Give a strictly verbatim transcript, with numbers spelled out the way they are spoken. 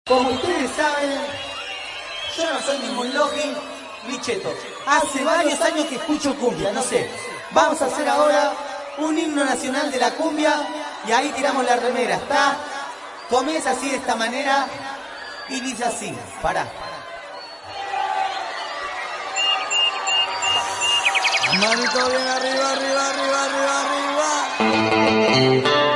Como ustedes saben, yo no soy ningún logi ni cheto. Hace varios años que escucho cumbia, no sé. Vamos a hacer ahora un himno nacional de la cumbia y ahí tiramos la remera, ¿está? Comienza así de esta manera y dice así, pará. Manito bien arriba, arriba, arriba, arriba, arriba.